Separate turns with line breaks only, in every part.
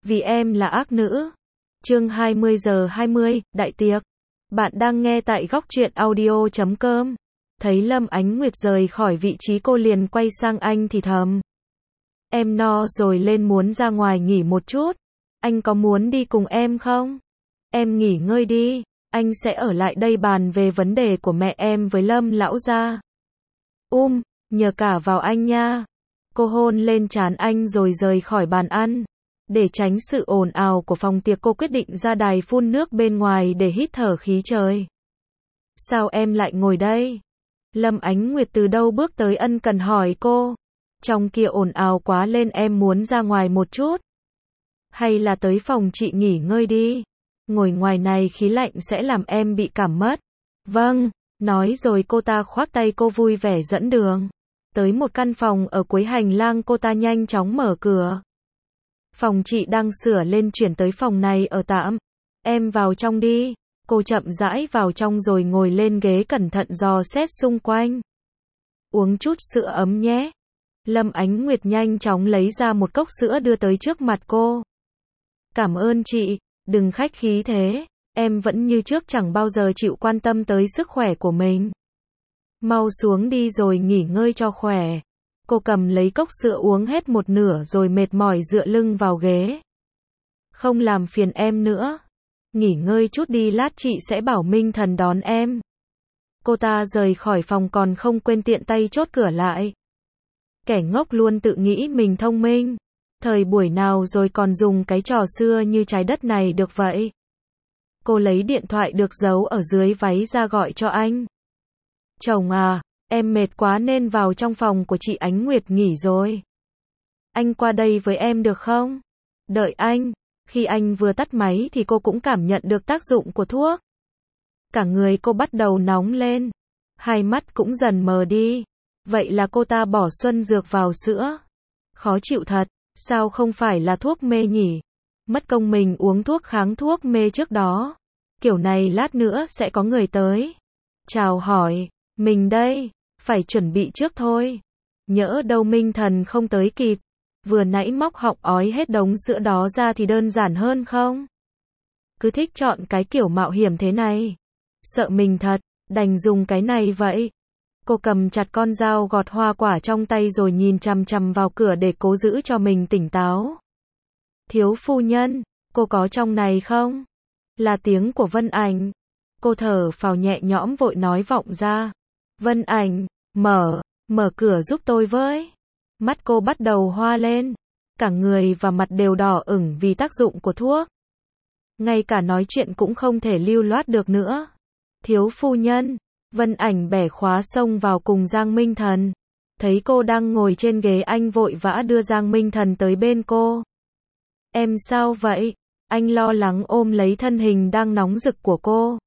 vì em là ác nữ. Chương 20:20, đại tiệc. Bạn đang nghe tại góc truyện audio.com. Thấy Lâm Ánh Nguyệt rời khỏi vị trí cô liền quay sang anh thì thầm. Em no rồi lên muốn ra ngoài nghỉ một chút. Anh có muốn đi cùng em không? Em nghỉ ngơi đi. Anh sẽ ở lại đây bàn về vấn đề của mẹ em với Lâm lão gia. Nhờ cả vào anh nha. Cô hôn lên trán anh rồi rời khỏi bàn ăn. Để tránh sự ồn ào của phòng tiệc cô quyết định ra đài phun nước bên ngoài để hít thở khí trời. Sao em lại ngồi đây? Lâm Ánh Nguyệt từ đâu bước tới ân cần hỏi cô. Trong kia ồn ào quá lên em muốn ra ngoài một chút. Hay là tới phòng chị nghỉ ngơi đi. Ngồi ngoài này khí lạnh sẽ làm em bị cảm mất. Vâng, nói rồi cô ta khoác tay cô vui vẻ dẫn đường. Tới một căn phòng ở cuối hành lang cô ta nhanh chóng mở cửa. Phòng chị đang sửa lên chuyển tới phòng này ở tạm. Em vào trong đi. Cô chậm rãi vào trong rồi ngồi lên ghế cẩn thận dò xét xung quanh. Uống chút sữa ấm nhé. Lâm Ánh Nguyệt nhanh chóng lấy ra một cốc sữa đưa tới trước mặt cô. Cảm ơn chị, đừng khách khí thế. Em vẫn như trước chẳng bao giờ chịu quan tâm tới sức khỏe của mình. Mau xuống đi rồi nghỉ ngơi cho khỏe. Cô cầm lấy cốc sữa uống hết một nửa rồi mệt mỏi dựa lưng vào ghế. Không làm phiền em nữa. Nghỉ ngơi chút đi lát chị sẽ bảo Minh Thần đón em. Cô ta rời khỏi phòng còn không quên tiện tay chốt cửa lại. Kẻ ngốc luôn tự nghĩ mình thông minh. Thời buổi nào rồi còn dùng cái trò xưa như trái đất này được vậy? Cô lấy điện thoại được giấu ở dưới váy ra gọi cho anh. Chồng à, em mệt quá nên vào trong phòng của chị Ánh Nguyệt nghỉ rồi. Anh qua đây với em được không? Đợi anh. Khi anh vừa tắt máy thì cô cũng cảm nhận được tác dụng của thuốc. Cả người cô bắt đầu nóng lên. Hai mắt cũng dần mờ đi. Vậy là cô ta bỏ xuân dược vào sữa. Khó chịu thật, sao không phải là thuốc mê nhỉ? Mất công mình uống thuốc kháng thuốc mê trước đó. Kiểu này lát nữa sẽ có người tới. Chào hỏi, mình đây, phải chuẩn bị trước thôi. Nhỡ đâu Minh Thần không tới kịp. Vừa nãy móc họng ói hết đống sữa đó ra thì đơn giản hơn không? Cứ thích chọn cái kiểu mạo hiểm thế này. Sợ mình thật, đành dùng cái này vậy. Cô cầm chặt con dao gọt hoa quả trong tay rồi nhìn chằm chằm vào cửa để cố giữ cho mình tỉnh táo. Thiếu phu nhân, cô có trong này không? Là tiếng của Vân Ảnh. Cô thở phào nhẹ nhõm vội nói vọng ra. Vân Ảnh, mở cửa giúp tôi với. Mắt cô bắt đầu hoa lên. Cả người và mặt đều đỏ ửng vì tác dụng của thuốc. Ngay cả nói chuyện cũng không thể lưu loát được nữa. Thiếu phu nhân, Vân Ảnh bẻ khóa xông vào cùng Giang Minh Thần. Thấy cô đang ngồi trên ghế anh vội vã đưa Giang Minh Thần tới bên cô. Em sao vậy? Anh lo lắng ôm lấy thân hình đang nóng rực của cô.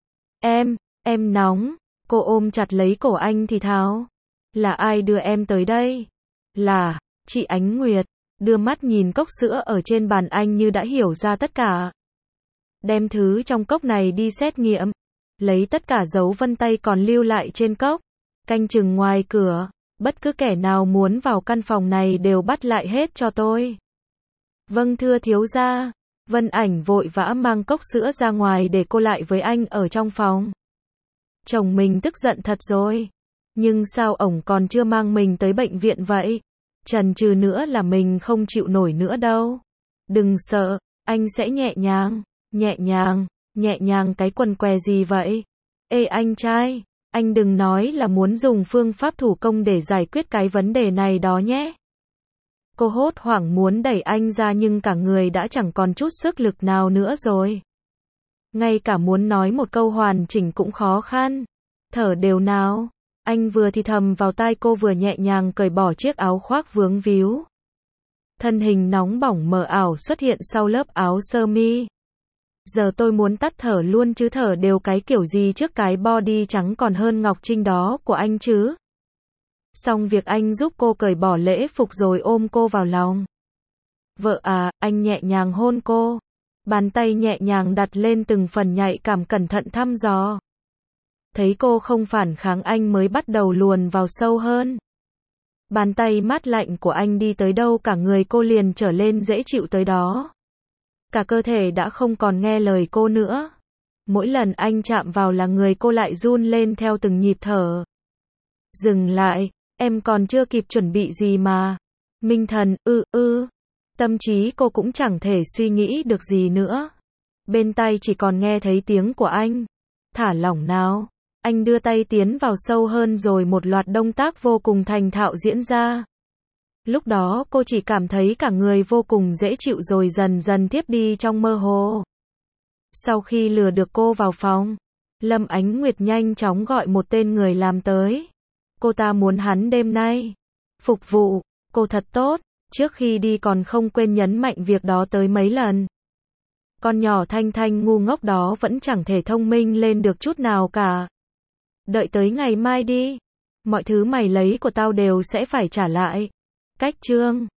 Em nóng. Cô ôm chặt lấy cổ anh thì thào. Là ai đưa em tới đây? Là, chị Ánh Nguyệt. Đưa mắt nhìn cốc sữa ở trên bàn anh như đã hiểu ra tất cả. Đem thứ trong cốc này đi xét nghiệm. Lấy tất cả dấu vân tay còn lưu lại trên cốc. Canh chừng ngoài cửa. Bất cứ kẻ nào muốn vào căn phòng này đều bắt lại hết cho tôi. Vâng thưa thiếu gia. Vân Ảnh vội vã mang cốc sữa ra ngoài để cô lại với anh ở trong phòng. Chồng mình tức giận thật rồi. Nhưng sao ổng còn chưa mang mình tới bệnh viện vậy? Chần chừ nữa là mình không chịu nổi nữa đâu. Đừng sợ, anh sẽ nhẹ nhàng cái quần què gì vậy? Ê anh trai, anh đừng nói là muốn dùng phương pháp thủ công để giải quyết cái vấn đề này đó nhé. Cô hốt hoảng muốn đẩy anh ra nhưng cả người đã chẳng còn chút sức lực nào nữa rồi. Ngay cả muốn nói một câu hoàn chỉnh cũng khó khăn. Thở đều nào. Anh vừa thì thầm vào tai cô vừa nhẹ nhàng cởi bỏ chiếc áo khoác vướng víu. Thân hình nóng bỏng mờ ảo xuất hiện sau lớp áo sơ mi. Giờ tôi muốn tắt thở luôn chứ thở đều cái kiểu gì trước cái body trắng còn hơn ngọc trinh đó của anh chứ. Xong việc anh giúp cô cởi bỏ lễ phục rồi ôm cô vào lòng. Vợ à, anh nhẹ nhàng hôn cô. Bàn tay nhẹ nhàng đặt lên từng phần nhạy cảm cẩn thận thăm dò. Thấy cô không phản kháng anh mới bắt đầu luồn vào sâu hơn. Bàn tay mát lạnh của anh đi tới đâu cả người cô liền trở lên dễ chịu tới đó. Cả cơ thể đã không còn nghe lời cô nữa. Mỗi lần anh chạm vào là người cô lại run lên theo từng nhịp thở. Dừng lại, em còn chưa kịp chuẩn bị gì mà. Minh Thần, Tâm trí cô cũng chẳng thể suy nghĩ được gì nữa. Bên tai chỉ còn nghe thấy tiếng của anh. Thả lỏng nào. Anh đưa tay tiến vào sâu hơn rồi một loạt động tác vô cùng thành thạo diễn ra. Lúc đó cô chỉ cảm thấy cả người vô cùng dễ chịu rồi dần dần thiếp đi trong mơ hồ. Sau khi lừa được cô vào phòng, Lâm Ánh Nguyệt nhanh chóng gọi một tên người làm tới. Cô ta muốn hắn đêm nay phục vụ cô thật tốt, trước khi đi còn không quên nhấn mạnh việc đó tới mấy lần. Con nhỏ Thanh Thanh ngu ngốc đó vẫn chẳng thể thông minh lên được chút nào cả. Đợi tới ngày mai đi. Mọi thứ mày lấy của tao đều sẽ phải trả lại. Cách chương